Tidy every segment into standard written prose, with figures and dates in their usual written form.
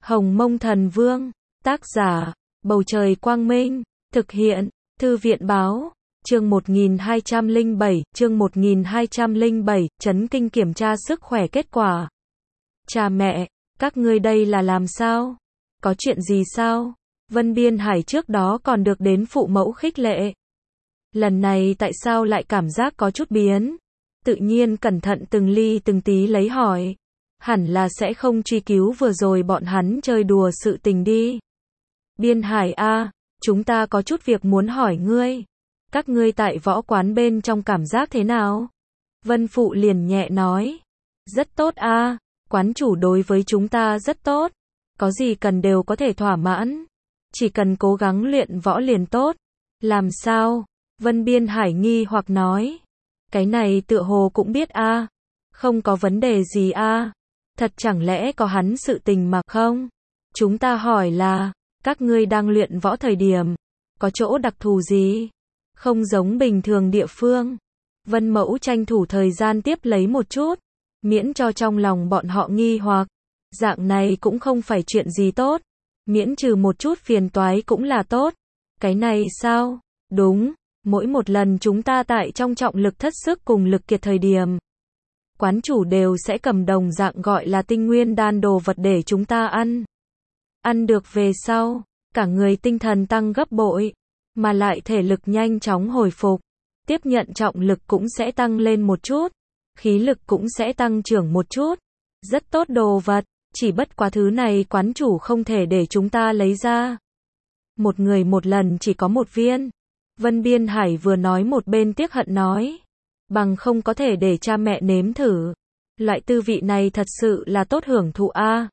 Hồng Mông Thần Vương, tác giả, Bầu Trời Quang Minh, thực hiện, Thư viện Báo, chương 1207, chấn kinh kiểm tra sức khỏe kết quả. Cha mẹ, các ngươi đây là làm sao? Có chuyện gì sao? Vân Biên Hải trước đó còn được đến phụ mẫu khích lệ. Lần này tại sao lại cảm giác có chút biến? Tự nhiên cẩn thận từng ly từng tí lấy hỏi. Hẳn là sẽ không truy cứu vừa rồi bọn hắn chơi đùa sự tình đi. Biên Hải a, chúng ta có chút việc muốn hỏi ngươi. Các ngươi tại võ quán bên trong cảm giác thế nào? Vân Phụ liền nhẹ nói. Rất tốt a, quán chủ đối với chúng ta rất tốt. Có gì cần đều có thể thỏa mãn. Chỉ cần cố gắng luyện võ liền tốt. Làm sao? Vân Biên Hải nghi hoặc nói. Cái này tựa hồ cũng biết a. Không có vấn đề gì a. Thật chẳng lẽ có hắn sự tình mà không? Chúng ta hỏi là, các ngươi đang luyện võ thời điểm, có chỗ đặc thù gì? Không giống bình thường địa phương. Vân Mẫu tranh thủ thời gian tiếp lấy một chút, miễn cho trong lòng bọn họ nghi hoặc. Dạng này cũng không phải chuyện gì tốt, miễn trừ một chút phiền toái cũng là tốt. Cái này sao? Đúng, mỗi một lần chúng ta tại trong trọng lực thất sức cùng lực kiệt thời điểm, quán chủ đều sẽ cầm đồng dạng gọi là tinh nguyên đan đồ vật để chúng ta ăn. Ăn được về sau, cả người tinh thần tăng gấp bội, mà lại thể lực nhanh chóng hồi phục. Tiếp nhận trọng lực cũng sẽ tăng lên một chút, khí lực cũng sẽ tăng trưởng một chút. Rất tốt đồ vật, chỉ bất quá thứ này quán chủ không thể để chúng ta lấy ra. Một người một lần chỉ có một viên. Vân Biên Hải vừa nói một bên tiếc hận nói. Bằng không có thể để cha mẹ nếm thử. Loại tư vị này thật sự là tốt hưởng thụ a.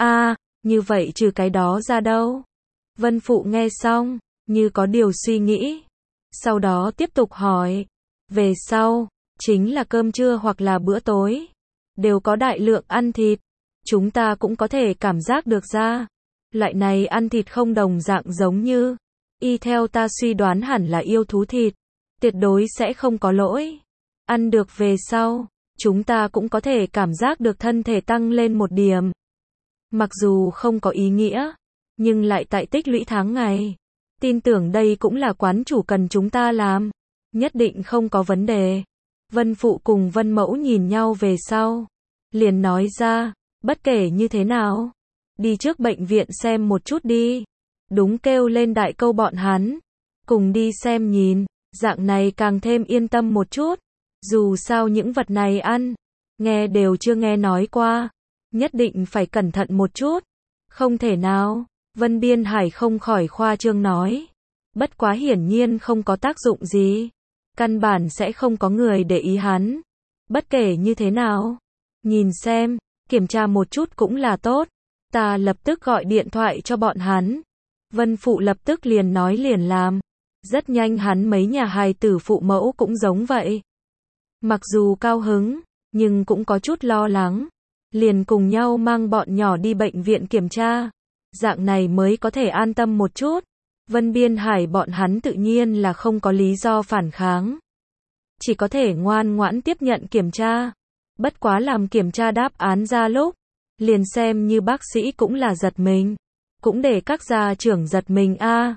Như vậy trừ cái đó ra đâu? Vân Phụ nghe xong, như có điều suy nghĩ. Sau đó tiếp tục hỏi. Về sau, chính là cơm trưa hoặc là bữa tối. Đều có đại lượng ăn thịt. Chúng ta cũng có thể cảm giác được ra. Loại này ăn thịt không đồng dạng giống như. Y theo ta suy đoán hẳn là yêu thú thịt. Tuyệt đối sẽ không có lỗi. Ăn được về sau, chúng ta cũng có thể cảm giác được thân thể tăng lên một điểm. Mặc dù không có ý nghĩa, nhưng lại tại tích lũy tháng ngày. Tin tưởng đây cũng là quán chủ cần chúng ta làm. Nhất định không có vấn đề. Vân Phụ cùng Vân Mẫu nhìn nhau về sau. Liền nói ra, bất kể như thế nào. Đi trước bệnh viện xem một chút đi. Đúng kêu lên đại câu bọn hắn. Cùng đi xem nhìn, dạng này càng thêm yên tâm một chút. Dù sao những vật này ăn, nghe đều chưa nghe nói qua. Nhất định phải cẩn thận một chút. Không thể nào, Vân Biên Hải không khỏi khoa trương nói. Bất quá hiển nhiên không có tác dụng gì. Căn bản sẽ không có người để ý hắn. Bất kể như thế nào, nhìn xem, kiểm tra một chút cũng là tốt. Ta lập tức gọi điện thoại cho bọn hắn. Vân Phụ lập tức liền nói liền làm. Rất nhanh hắn mấy nhà hài tử phụ mẫu cũng giống vậy. Mặc dù cao hứng, nhưng cũng có chút lo lắng. Liền cùng nhau mang bọn nhỏ đi bệnh viện kiểm tra. Dạng này mới có thể an tâm một chút. Vân Biên Hải bọn hắn tự nhiên là không có lý do phản kháng. Chỉ có thể ngoan ngoãn tiếp nhận kiểm tra. Bất quá làm kiểm tra đáp án ra lúc, liền xem như bác sĩ cũng là giật mình. Cũng để các gia trưởng giật mình a.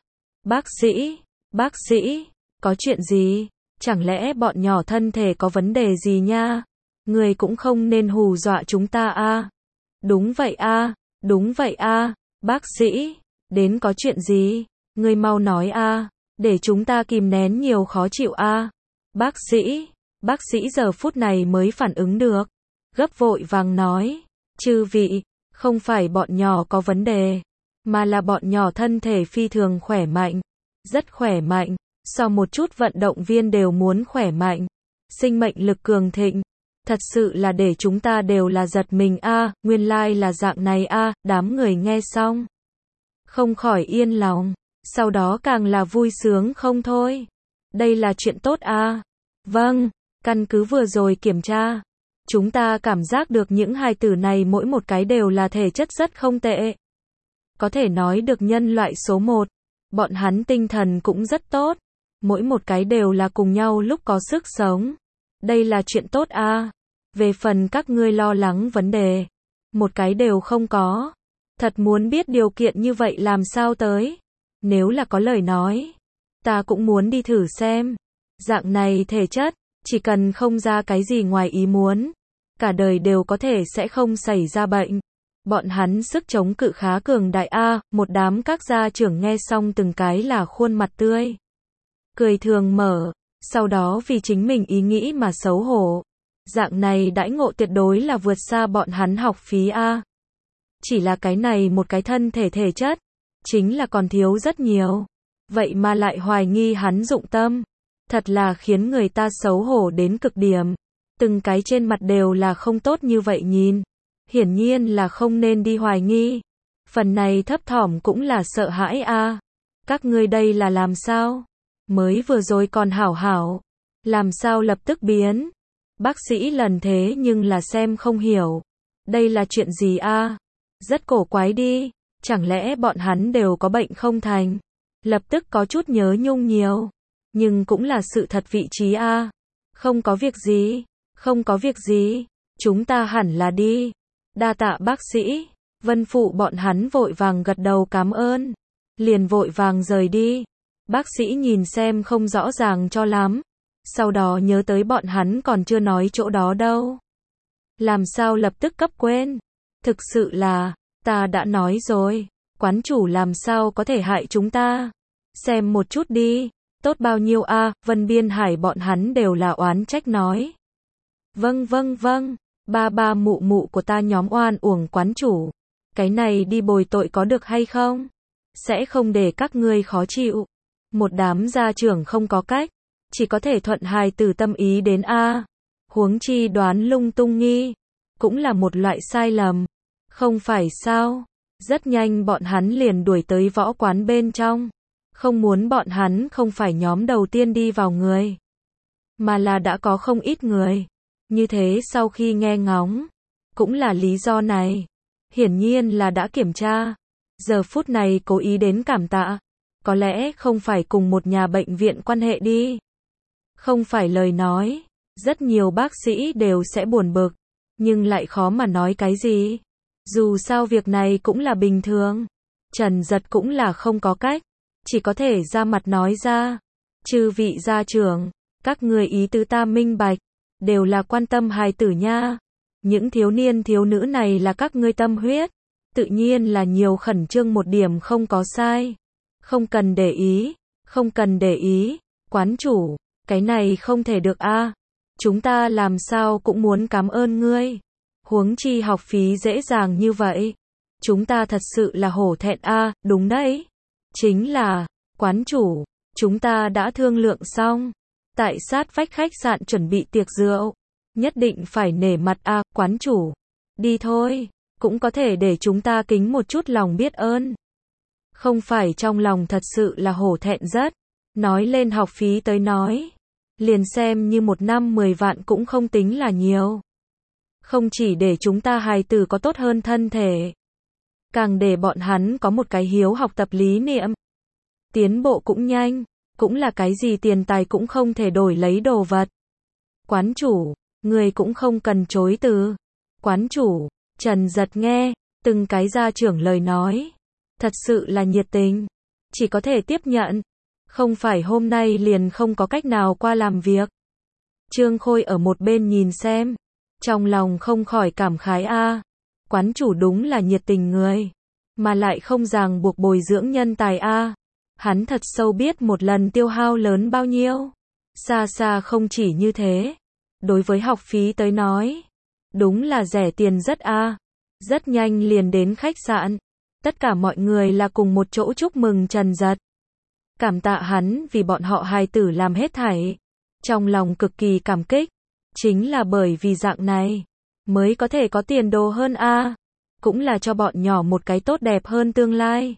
Bác sĩ, có chuyện gì? Chẳng lẽ bọn nhỏ thân thể có vấn đề gì nha? Người cũng không nên hù dọa chúng ta a. Đúng vậy a, bác sĩ, đến có chuyện gì? Người mau nói a, để chúng ta kìm nén nhiều khó chịu a. Bác sĩ giờ phút này mới phản ứng được. Gấp vội vàng nói, chư vị, không phải bọn nhỏ có vấn đề, mà là bọn nhỏ thân thể phi thường khỏe mạnh. Rất khỏe mạnh, so một chút vận động viên đều muốn khỏe mạnh. Sinh mệnh lực cường thịnh. Thật sự là để chúng ta đều là giật mình a, nguyên lai là dạng này a. Đám người nghe xong, không khỏi yên lòng, sau đó càng là vui sướng không thôi. Đây là chuyện tốt a. Vâng, căn cứ vừa rồi kiểm tra, chúng ta cảm giác được những hài tử này mỗi một cái đều là thể chất rất không tệ. Có thể nói được nhân loại số 1. Bọn hắn tinh thần cũng rất tốt. Mỗi một cái đều là cùng nhau lúc có sức sống. Đây là chuyện tốt a. Về phần các ngươi lo lắng vấn đề, một cái đều không có. Thật muốn biết điều kiện như vậy làm sao tới. Nếu là có lời nói, ta cũng muốn đi thử xem. Dạng này thể chất, chỉ cần không ra cái gì ngoài ý muốn, cả đời đều có thể sẽ không xảy ra bệnh. Bọn hắn sức chống cự khá cường đại a, một đám các gia trưởng nghe xong từng cái là khuôn mặt tươi cười thường mở, sau đó vì chính mình ý nghĩ mà xấu hổ. Dạng này đãi ngộ tuyệt đối là vượt xa bọn hắn học phí a. Chỉ là cái này một cái thân thể thể chất, chính là còn thiếu rất nhiều. Vậy mà lại hoài nghi hắn dụng tâm, thật là khiến người ta xấu hổ đến cực điểm. Từng cái trên mặt đều là không tốt như vậy nhìn. Hiển nhiên là không nên đi hoài nghi. Phần này thấp thỏm cũng là sợ hãi a. Các ngươi đây là làm sao? Mới vừa rồi còn hảo hảo, làm sao lập tức biến? Bác sĩ lần thế nhưng là xem không hiểu. Đây là chuyện gì a? Rất cổ quái đi, chẳng lẽ bọn hắn đều có bệnh không thành? Lập tức có chút nhớ nhung nhiều, nhưng cũng là sự thật vị trí a. Không có việc gì, không có việc gì, chúng ta hẳn là đi. Đa tạ bác sĩ. Vân phụ bọn hắn vội vàng gật đầu cảm ơn, liền vội vàng rời đi. Bác sĩ nhìn xem không rõ ràng cho lắm, sau đó nhớ tới bọn hắn còn chưa nói chỗ đó đâu. Làm sao lập tức cấp quên? Thực sự là, ta đã nói rồi, quán chủ làm sao có thể hại chúng ta? Xem một chút đi, tốt bao nhiêu a? Vân Biên Hải bọn hắn đều là oán trách nói. Vâng vâng vâng, ba mụ mụ của ta nhóm oan uổng quán chủ. Cái này đi bồi tội có được hay không? Sẽ không để các ngươi khó chịu. Một đám gia trưởng không có cách, chỉ có thể thuận hài tử tâm ý đến a. Huống chi đoán lung tung nghi, cũng là một loại sai lầm. Không phải sao? Rất nhanh bọn hắn liền đuổi tới võ quán bên trong. Không muốn bọn hắn không phải nhóm đầu tiên đi vào người, mà là đã có không ít người. Như thế sau khi nghe ngóng, cũng là lý do này. Hiển nhiên là đã kiểm tra. Giờ phút này cố ý đến cảm tạ. Có lẽ không phải cùng một nhà bệnh viện quan hệ đi. Không phải lời nói, rất nhiều bác sĩ đều sẽ buồn bực, nhưng lại khó mà nói cái gì. Dù sao việc này cũng là bình thường. Trần Giật cũng là không có cách, chỉ có thể ra mặt nói ra. Chư vị gia trưởng, các người ý tứ ta minh bạch, đều là quan tâm hài tử nha. Những thiếu niên thiếu nữ này là các ngươi tâm huyết, tự nhiên là nhiều khẩn trương một điểm không có sai. Không cần để ý, không cần để ý, quán chủ, cái này không thể được a. Chúng ta làm sao cũng muốn cảm ơn ngươi. Huống chi học phí dễ dàng như vậy. Chúng ta thật sự là hổ thẹn a, đúng đấy. Chính là, quán chủ, chúng ta đã thương lượng xong. Tại sát vách khách sạn chuẩn bị tiệc rượu. Nhất định phải nể mặt a, quán chủ. Đi thôi, cũng có thể để chúng ta kính một chút lòng biết ơn. Không phải trong lòng thật sự là hổ thẹn rất. Nói lên học phí tới nói, liền xem như một năm 10 vạn cũng không tính là nhiều. Không chỉ để chúng ta hài tử có tốt hơn thân thể, càng để bọn hắn có một cái hiếu học tập lý niệm. Tiến bộ cũng nhanh, cũng là cái gì tiền tài cũng không thể đổi lấy đồ vật. Quán chủ, người cũng không cần chối từ. Quán chủ, Trần Giật nghe, từng cái gia trưởng lời nói, thật sự là nhiệt tình, chỉ có thể tiếp nhận. Không phải hôm nay liền không có cách nào qua làm việc. Trương Khôi ở một bên nhìn xem, trong lòng không khỏi cảm khái a. Quán chủ đúng là nhiệt tình người, mà lại không ràng buộc bồi dưỡng nhân tài a. Hắn thật sâu biết một lần tiêu hao lớn bao nhiêu. Xa xa không chỉ như thế. Đối với học phí tới nói, đúng là rẻ tiền rất a. Rất nhanh liền đến khách sạn. Tất cả mọi người là cùng một chỗ chúc mừng Trần Giật. Cảm tạ hắn vì bọn họ hài tử làm hết thảy. Trong lòng cực kỳ cảm kích. Chính là bởi vì dạng này, mới có thể có tiền đồ hơn a. Cũng là cho bọn nhỏ một cái tốt đẹp hơn tương lai.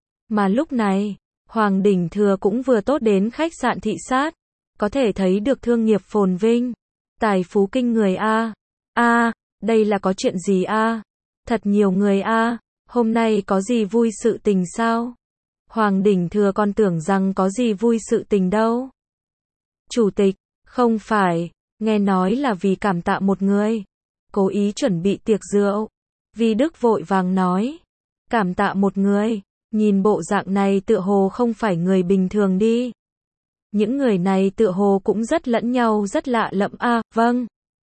Mà lúc này, Hoàng Đình Thừa cũng vừa tốt đến khách sạn thị sát. Có thể thấy được thương nghiệp phồn vinh. Tài phú kinh người a. Đây là có chuyện gì a? Thật nhiều người a. Hôm nay có gì vui sự tình sao? Hoàng Đình Thừa còn tưởng rằng có gì vui sự tình đâu. Chủ tịch, không phải, nghe nói là vì cảm tạ một người. Cố ý chuẩn bị tiệc rượu. Vi Đức vội vàng nói. Cảm tạ một người. Nhìn bộ dạng này tựa hồ không phải người bình thường đi. Những người này tựa hồ cũng rất lẫn nhau rất lạ lẫm a. Vâng.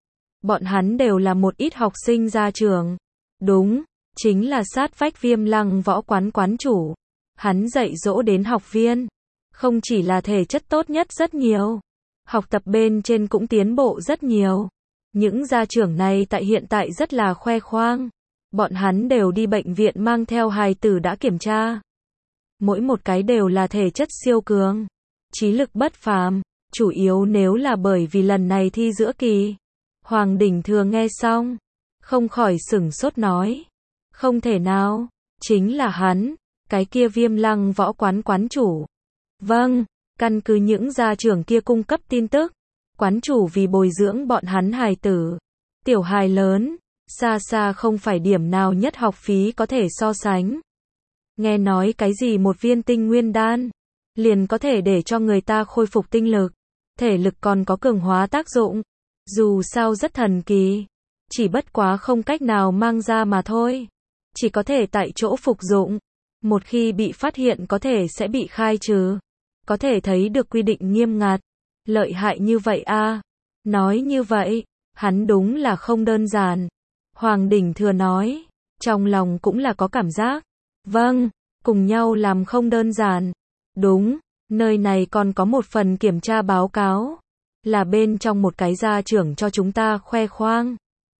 Bọn hắn đều là một ít học sinh ra trường. Đúng, chính là sát vách Viêm Lăng võ quán quán chủ. Hắn dạy dỗ đến học viên. Không chỉ là thể chất tốt nhất rất nhiều. Học tập bên trên cũng tiến bộ rất nhiều. Những gia trưởng này tại hiện tại rất là khoe khoang. Bọn hắn đều đi bệnh viện mang theo hài tử đã kiểm tra. Mỗi một cái đều là thể chất siêu cường. Trí lực bất phàm. Chủ yếu nếu là bởi vì lần này thi giữa kỳ. Hoàng Đình Thừa nghe xong. Không khỏi sửng sốt nói. Không thể nào. Chính là hắn. Cái kia Viêm Lăng võ quán quán chủ. Vâng. Căn cứ những gia trưởng kia cung cấp tin tức. Quán chủ vì bồi dưỡng bọn hắn hài tử. Tiểu hài lớn. Xa xa không phải điểm nào nhất học phí có thể so sánh. Nghe nói cái gì một viên tinh nguyên đan. Liền có thể để cho người ta khôi phục tinh lực. Thể lực còn có cường hóa tác dụng. Dù sao rất thần kỳ. Chỉ bất quá không cách nào mang ra mà thôi. Chỉ có thể tại chỗ phục dụng. Một khi bị phát hiện có thể sẽ bị khai trừ. Có thể thấy được quy định nghiêm ngặt. Lợi hại như vậy a. Nói như vậy, hắn đúng là không đơn giản. Hoàng Đình Thừa nói. Trong lòng cũng là có cảm giác. Vâng, cùng nhau làm không đơn giản. Đúng, nơi này còn có một phần kiểm tra báo cáo. Là bên trong một cái gia trưởng cho chúng ta khoe khoang.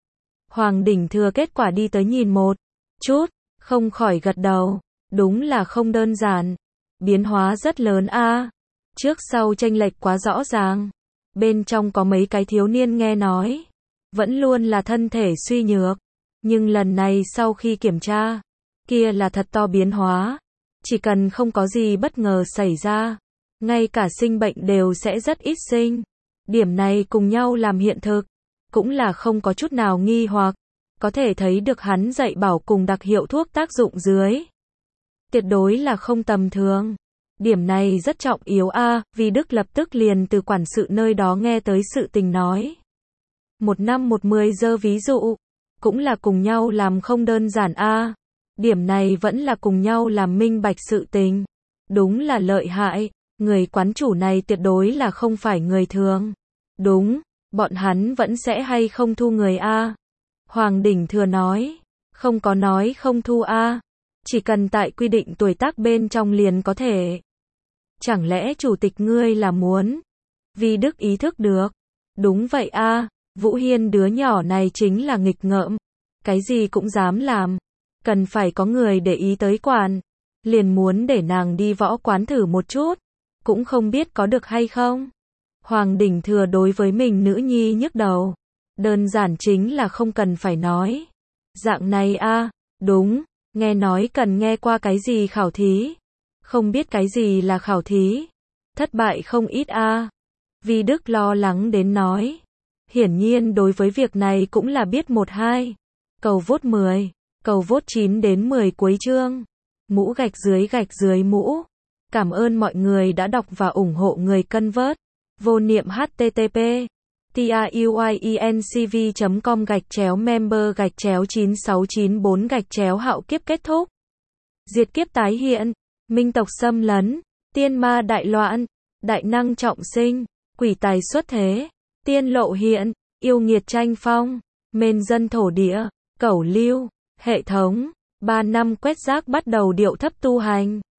Hoàng Đình Thừa kết quả đi tới nhìn một chút, không khỏi gật đầu. Đúng là không đơn giản. Biến hóa rất lớn a. Trước sau chênh lệch quá rõ ràng. Bên trong có mấy cái thiếu niên nghe nói. Vẫn luôn là thân thể suy nhược. Nhưng lần này sau khi kiểm tra. Kia là thật to biến hóa. Chỉ cần không có gì bất ngờ xảy ra. Ngay cả sinh bệnh đều sẽ rất ít sinh. Điểm này cùng nhau làm hiện thực. Cũng là không có chút nào nghi hoặc. Có thể thấy được hắn dạy bảo cùng đặc hiệu thuốc tác dụng dưới. Tuyệt đối là không tầm thường. Điểm này rất trọng yếu a. Vì Đức lập tức liền từ quản sự nơi đó nghe tới sự tình nói. 1 năm 10 giờ ví dụ. Cũng là cùng nhau làm không đơn giản a. Điểm này vẫn là cùng nhau làm minh bạch sự tình. Đúng là lợi hại. Người quán chủ này tuyệt đối là không phải người thường. Đúng, bọn hắn vẫn sẽ hay không thu người a. Hoàng Đình Thừa nói. Không có nói không thu a. Chỉ cần tại quy định tuổi tác bên trong liền có thể. Chẳng lẽ chủ tịch ngươi là muốn? Vì Đức ý thức được. Đúng vậy a. Vũ Hiên đứa nhỏ này chính là nghịch ngợm. Cái gì cũng dám làm. Cần phải có người để ý tới quản. Liền muốn để nàng đi võ quán thử một chút. Cũng không biết có được hay không. Hoàng Đình Thừa đối với mình nữ nhi nhức đầu. Đơn giản chính là không cần phải nói. Dạng này a. Đúng. Nghe nói cần nghe qua cái gì khảo thí. Không biết cái gì là khảo thí. Thất bại không ít a. Vì Đức lo lắng đến nói. Hiển nhiên đối với việc này cũng là biết 1-2. Cầu vote 10. Cầu vote 9 đến 10 cuối chương. Mũ gạch dưới mũ. Cảm ơn mọi người đã đọc và ủng hộ người cân vớt. Vô niệm http truyencv.com/member/9694 hạo kiếp kết thúc. Diệt kiếp tái hiện. Minh tộc xâm lấn. Tiên ma đại loạn. Đại năng trọng sinh. Quỷ tài xuất thế. Tiên lộ hiện. Yêu nghiệt tranh phong. Mên dân thổ địa. Cẩu lưu. Hệ thống. 3 năm quét rác bắt đầu điệu thấp tu hành.